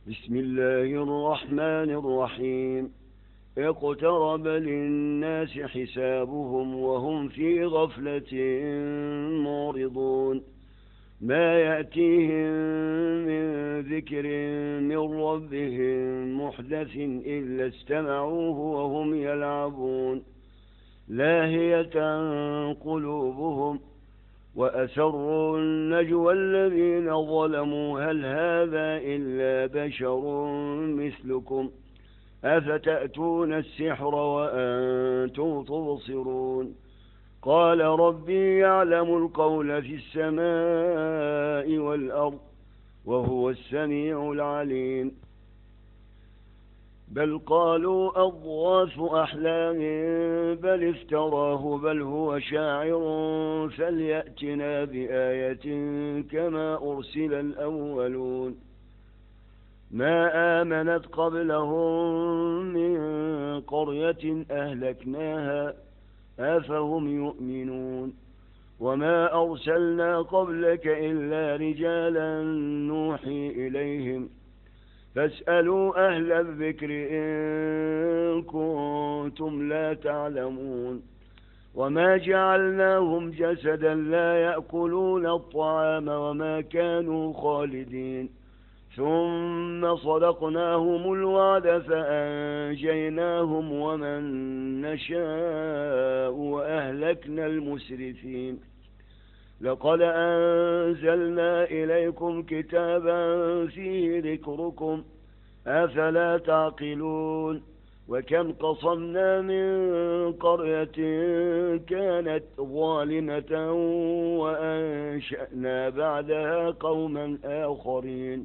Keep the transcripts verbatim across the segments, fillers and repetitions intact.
بسم الله الرحمن الرحيم اقترب للناس حسابهم وهم في غفلة معرضون ما يأتيهم من ذكر من ربهم محدث إلا استمعوه وهم يلعبون لاهية قلوبهم وأسروا النجوى الذين ظلموا هل هذا إلا بشر مثلكم أفتأتون السحر وأنتم تبصرون قال ربي يعلم القول في السماء والأرض وهو السميع العليم بل قالوا أضغاث أحلام بل افتراه بل هو شاعر فليأتنا بآية كما أرسل الأولون ما آمنت قبلهم من قرية أهلكناها أفهم يؤمنون وما أرسلنا قبلك إلا رجالا نوحي إليهم فاسألوا أهل الذكر إن كنتم لا تعلمون وما جعلناهم جسدا لا يأكلون الطعام وما كانوا خالدين ثم صدقناهم الوعد فأنجيناهم ومن نشاء وأهلكنا المسرفين لقد أنزلنا إليكم كتابا فيه ذكركم أفلا تعقلون وكم قصمنا من قرية كانت ظالمة وأنشأنا بعدها قوما آخرين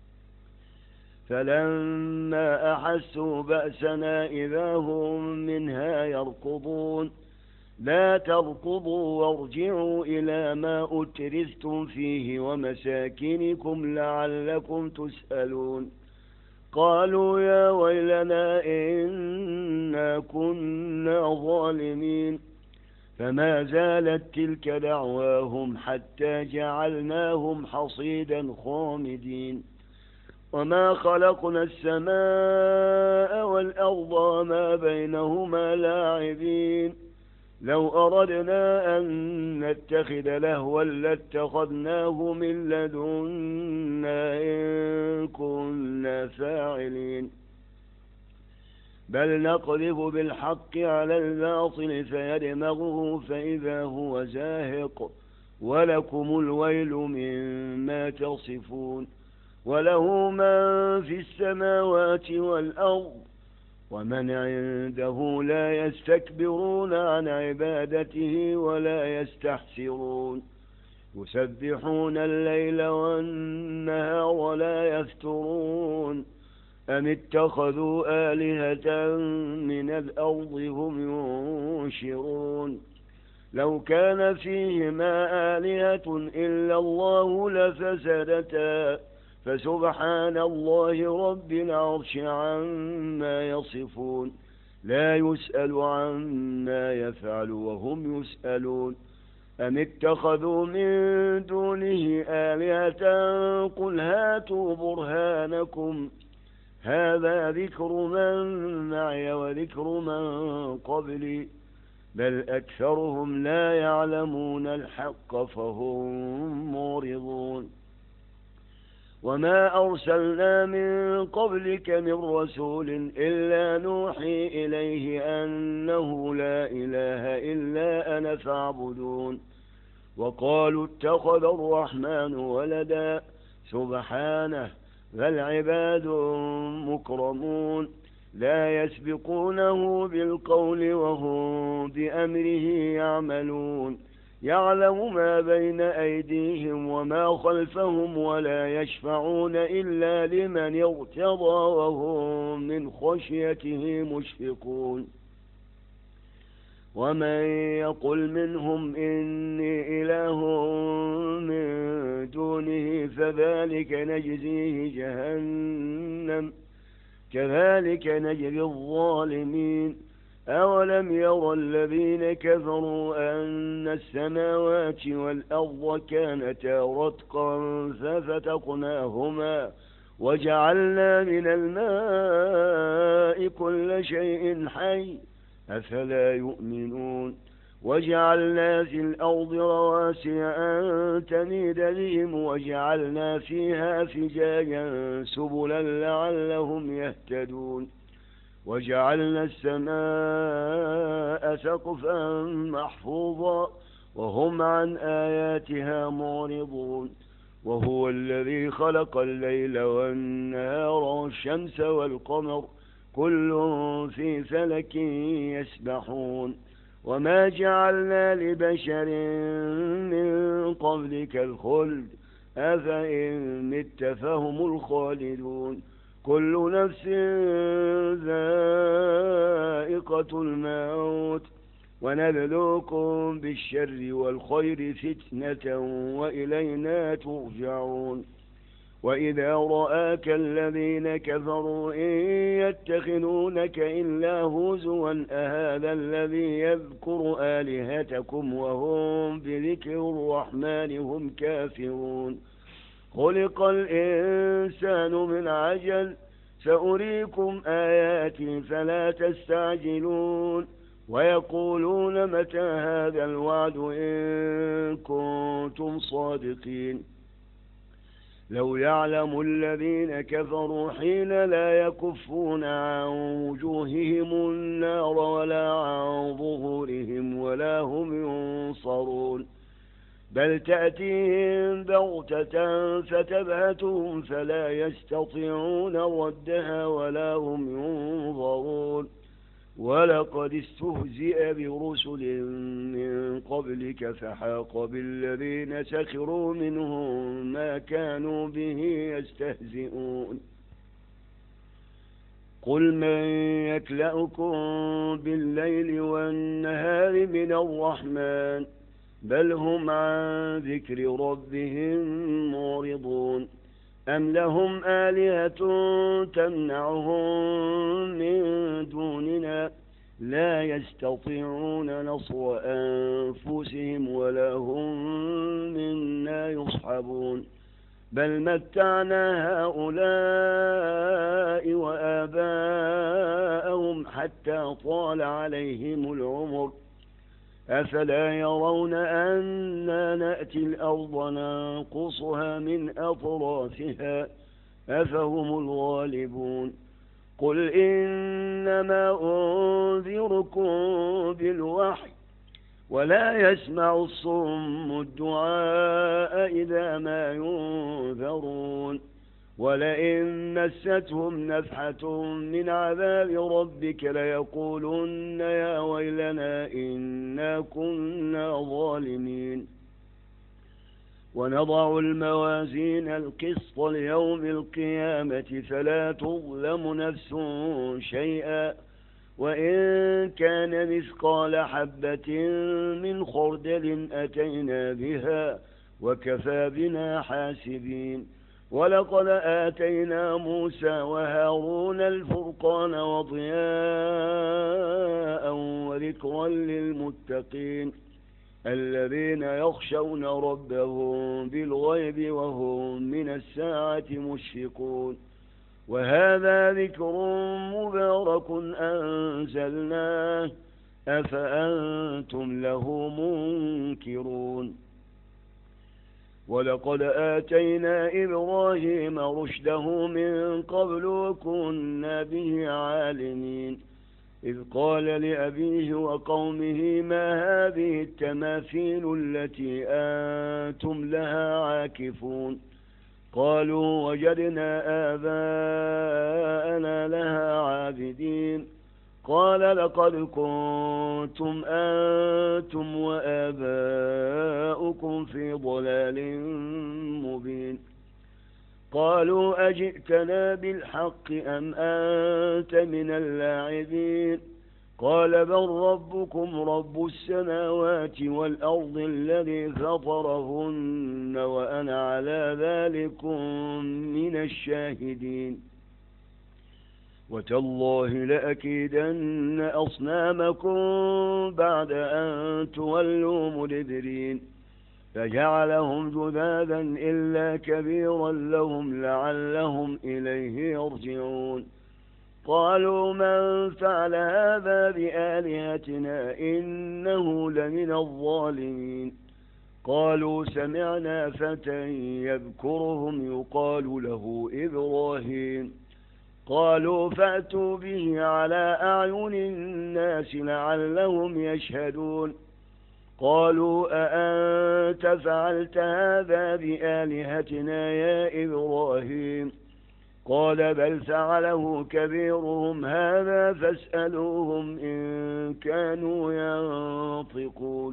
فلما أحسوا بأسنا إذا هم منها يركضون لا تركضوا وارجعوا إلى ما أترفتم فيه ومساكنكم لعلكم تسألون قالوا يا ويلنا إنا كنا ظالمين فما زالت تلك دعواهم حتى جعلناهم حصيدا خامدين وما خلقنا السماء والأرض وما بينهما لاعبين لو أردنا أن نتخذ لهوا لاتخذناه من لدنا إن كنا فاعلين بل نقذف بالحق على الباطل فيدمغه فإذا هو زاهق ولكم الويل مما تصفون وله من في السماوات والأرض ومن عنده لا يستكبرون عن عبادته ولا يستحسرون يسبحون الليل والنهار ولا يفترون أم اتخذوا آلهة من الأرض هم ينشرون لو كان فيهما آلهة إلا الله لفسدتا فسبحان الله رب العرش عما يصفون لا يسأل عما يفعل وهم يسألون أم اتخذوا من دونه آلهة قل هاتوا برهانكم هذا ذكر من معي وذكر من قبلي بل أكثرهم لا يعلمون الحق فهم معرضون وما أرسلنا من قبلك من رسول إلا نوحي إليه أنه لا إله إلا أنا فاعبدون وقالوا اتخذ الرحمن ولدا سبحانه بل عباد مكرمون لا يسبقونه بالقول وهم بأمره يعملون يعلم ما بين أيديهم وما خلفهم ولا يشفعون إلا لمن ارتضى وهم من خشيته مشفقون ومن يقل منهم إني إله من دونه فذلك نجزيه جهنم كذلك نجزي الظالمين أولم يرى الذين كفروا أن السماوات والأرض كانتا رتقا ففتقناهما وجعلنا من الماء كل شيء حي أفلا يؤمنون وجعلنا في الأرض رواسي أن تميد بهم وجعلنا فيها فجاجا سبلا لعلهم يهتدون وجعلنا السماء سقفا محفوظا وهم عن آياتها معرضون وهو الذي خلق الليل والنهار والشمس والقمر كل في فلك يسبحون وما جعلنا لبشر من قبلك الخلد أفإن مت فهم الخالدون كل نفس ذائقة الموت ونبلوكم بالشر والخير فتنة وإلينا ترجعون وإذا رآك الذين كفروا إن يتخذونك إلا هزوا أهذا الذي يذكر آلهتكم وهم بذكر الرحمن هم كافرون خلق الإنسان من عجل سأريكم آياتي فلا تستعجلون ويقولون متى هذا الوعد إن كنتم صادقين لو يعلم الذين كفروا حين لا يكفون عن وجوههم النار ولا عن ظهورهم ولا هم ينصرون بل تأتيهم بغتة فتبهتهم فلا يستطيعون ردها ولا هم ينظرون ولقد استهزئ برسل من قبلك فحاق بالذين سخروا منهم ما كانوا به يستهزئون قل من يكلأكم بالليل والنهار من الرحمن بل هم عن ذكر ربهم معرضون أم لهم آلهة تمنعهم من دوننا لا يستطيعون نصر أنفسهم ولا هم منا يصحبون بل متعنا هؤلاء وآباءهم حتى طال عليهم العمر أفلا يرون أنا نأتي الأرض ننقصها من أطرافها أفهم الغالبون قل إنما أنذركم بالوحي ولا يسمع الصم الدعاء إذا ما ينذرون ولئن مستهم نفحة من عذاب ربك ليقولن يا ويلنا إنا كنا ظالمين ونضع الموازين القسط ليوم القيامة فلا تظلم نفس شيئا وإن كان مثقال حبة من خردل أتينا بها وكفى بنا حاسبين ولقد آتينا موسى وهارون الفرقان وضياء وذكرا للمتقين الذين يخشون ربهم بالغيب وهم من الساعة مشفقون وهذا ذكر مبارك أنزلناه أفأنتم له منكرون ولقد آتينا إبراهيم رشده من قبل وكنا به عالمين إذ قال لأبيه وقومه ما هذه التماثيل التي أنتم لها عاكفون قالوا وجدنا آباءنا لها عابدين قال لقد كنتم أنتم وآباؤكم في ضلال مبين قالوا أجئتنا بالحق أم أنت من اللاعبين قال بل ربكم رب السماوات والأرض الذي فطرهن وأنا على ذلكم من الشاهدين وتالله لأكيدن أصنامكم بعد أن تولوا مدبرين فجعلهم جذاذا إلا كبيرا لهم لعلهم إليه يرجعون قالوا من فعل هذا بآلهتنا إنه لمن الظالمين قالوا سمعنا فتى يذكرهم يقال له إبراهيم قالوا فأتوا به على أعين الناس لعلهم يشهدون قالوا أأنت فعلت هذا بآلهتنا يا إبراهيم قال بل فعله كبيرهم هذا فاسألوهم إن كانوا ينطقون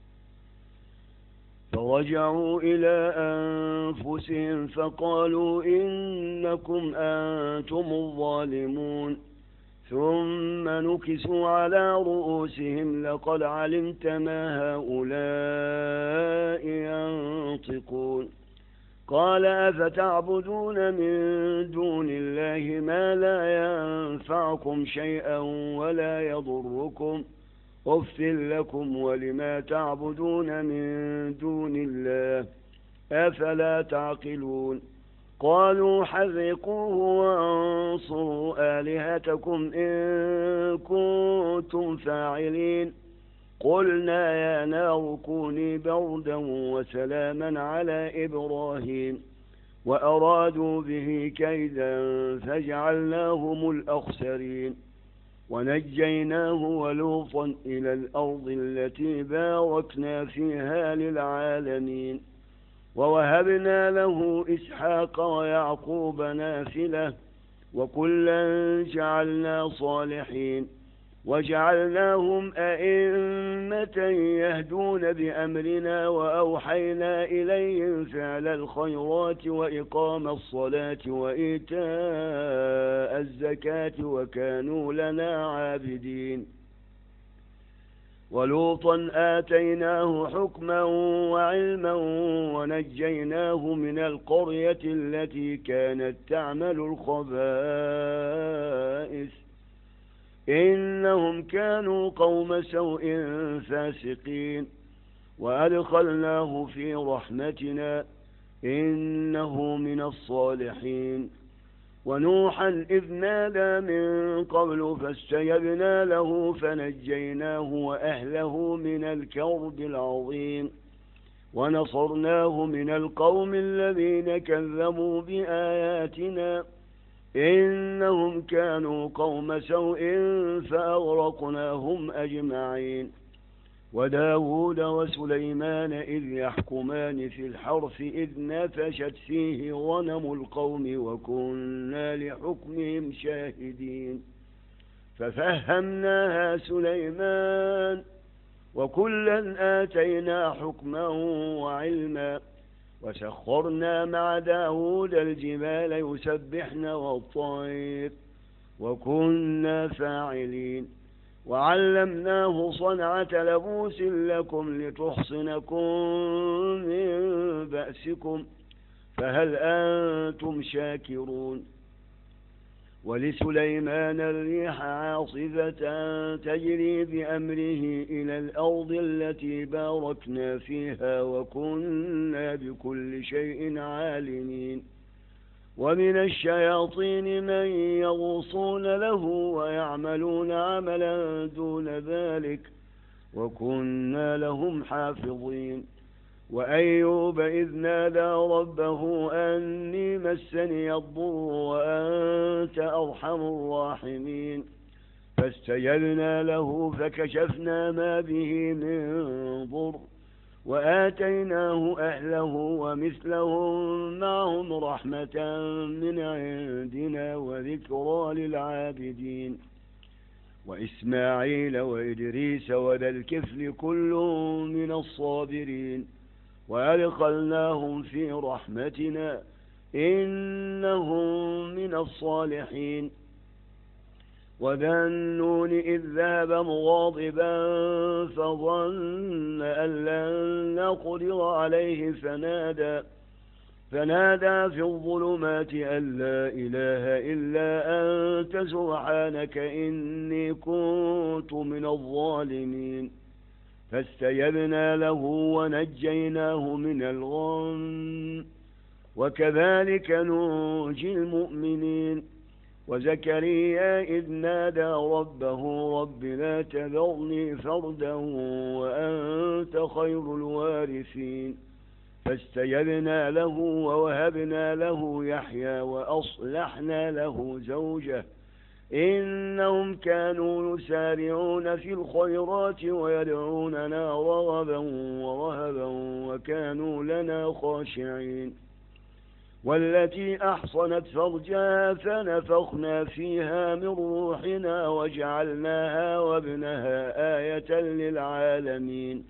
فرجعوا إلى أنفسهم فقالوا إنكم أنتم الظالمون ثم نكسوا على رؤوسهم لقد علمت ما هؤلاء ينطقون قال أفتعبدون من دون الله ما لا ينفعكم شيئا ولا يضركم أف لكم ولما تعبدون من دون الله أفلا تعقلون قالوا حرقوه وانصروا آلهتكم إن كنتم فاعلين قلنا يا نار كوني بردا وسلاما على إبراهيم وأرادوا به كيدا فجعلناهم الأخسرين ونجيناه ولوطا إلى الأرض التي باركنا فيها للعالمين ووهبنا له إسحاق ويعقوب نافلة وكلا جعلنا صالحين وجعلناهم أئمة يهدون بأمرنا وأوحينا إليهم فعل الخيرات وإقام الصلاة وإيتاء الزكاة وكانوا لنا عابدين ولوطا آتيناه حكما وعلما ونجيناه من القرية التي كانت تعمل الخبائث إنهم كانوا قوم سوء فاسقين وأدخلناه في رحمتنا إنه من الصالحين ونوحا إذ نادى من قبل فاستجبنا له فنجيناه وأهله من الكرب العظيم ونصرناه من القوم الذين كذبوا بآياتنا إنهم كانوا قوم سوء فأغرقناهم أجمعين وداود وسليمان إذ يحكمان في الحرث إذ نفشت فيه غنم القوم وكنا لحكمهم شاهدين ففهمناها سليمان وكلا آتينا حكما وعلما وسخرنا مع داود الجبال يسبحن والطير وكنا فاعلين وعلمناه صنعة لبوس لكم لتحصنكم من بأسكم فهل أنتم شاكرون ولسليمان الريح عاصفة تجري بأمره إلى الأرض التي باركنا فيها وكنا بكل شيء عالمين ومن الشياطين من يغوصون له ويعملون عملا دون ذلك وكنا لهم حافظين وأيوب إذ نادى ربه أني مسني الضر وأنت أرحم الراحمين فاستجبنا له فكشفنا ما به من ضر وآتيناه أهله ومثلهم معهم رحمة من عندنا وذكرى للعابدين وإسماعيل وإدريس وذا الكفل كل من الصابرين وأدخلناهم في رحمتنا إنهم من الصالحين وذا النون إذ ذهب مغاضبا فظن أن لن نقدر عليه فنادى فنادى في الظلمات أن لا إله إلا أنت سبحانك إني كنت من الظالمين فاستجبنا له ونجيناه من الغم وكذلك ننجي المؤمنين. وزكريا إذ نادى ربه رب لا تذرني فردا وأنت خير الوارثين فاستجبنا له ووهبنا له يحيى وأصلحنا له زوجه إنهم كانوا يسارعون في الخيرات ويدعوننا رغبا ورهبا وكانوا لنا خاشعين. والتي أحصنت فرجها فنفخنا فيها من روحنا وجعلناها وابنها آية للعالمين.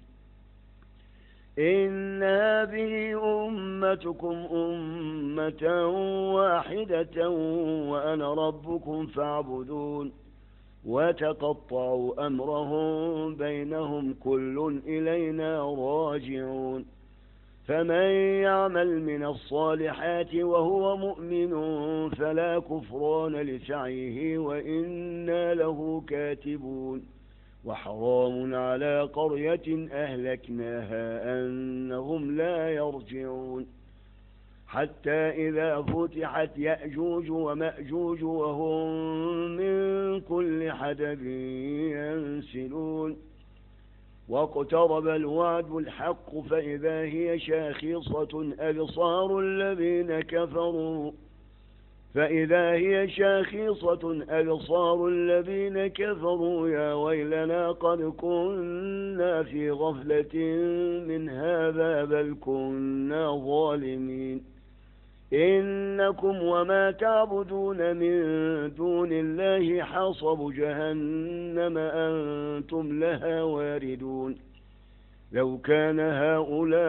إن هذه أمتكم أمة واحدة وأنا ربكم فاعبدون. وتقطعوا أمرهم بينهم كل إلينا راجعون. فمن يعمل من الصالحات وهو مؤمن فلا كفران لسعيه وإنا له كاتبون. وحرام على قرية أهلكناها أنهم لا يرجعون. حتى إذا فتحت يأجوج ومأجوج وهم من كل حدب ينسلون. واقترب الوعد الحق فإذا هي شاخصة أبصار الذين كفروا فإذا هي شاخصة أبصار الذين كفروا يا ويلنا قد كنا في غفلة من هذا بل كنا ظالمين. إنكم وما تعبدون من دون الله حصب جهنم أنتم لها واردون. لو كان هؤلاء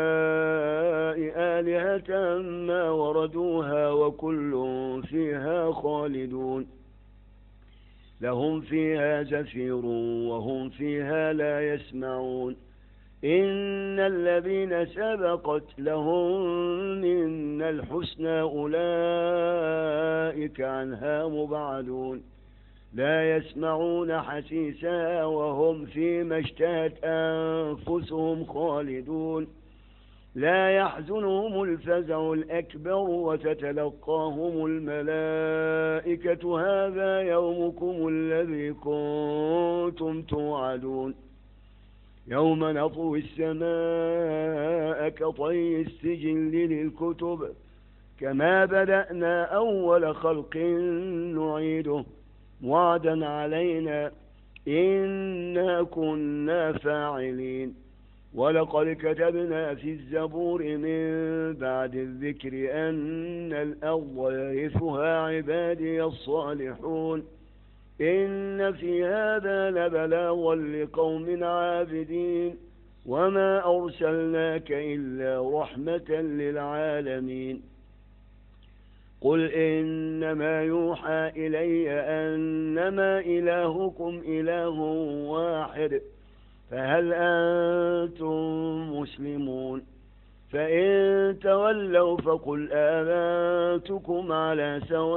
آلهة ما وردوها وكل فيها خالدون. لهم فيها زفير وهم فيها لا يسمعون. إن الذين سبقت لهم منا الحسنى أولئك عنها مبعدون. لا يسمعون حسيسها وهم فيما اشتهت أنفسهم خالدون. لا يحزنهم الفزع الأكبر وتتلقاهم الملائكة هذا يومكم الذي كنتم توعدون. يوم نطوي السماء كطي السجل للكتب كما بدأنا أول خلق نعيده وعدا علينا إنا كنا فاعلين. ولقد كتبنا في الزبور من بعد الذكر أن الأرض يرثها عبادي الصالحون. إن في هذا لبلاغا لقوم عابدين وما أرسلناك إلا رحمة للعالمين. قل إنما يوحى إلي أنما إلهكم إله واحد فهل أنتم مسلمون؟ فإن تولوا فقل آذنتكم على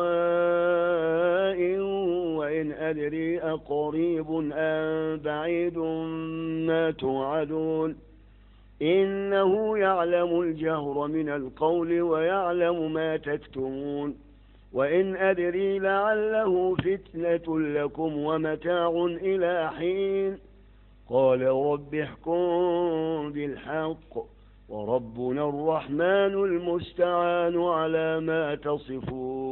سواء وإن أدري أقريب أم بعيد ما توعدون. إنه يعلم الجهر من القول ويعلم ما تكتمون. وإن أدري لعله فتنة لكم ومتاع إلى حين. قال رب احكم بالحق وربنا الرحمن المستعان على ما تصفون.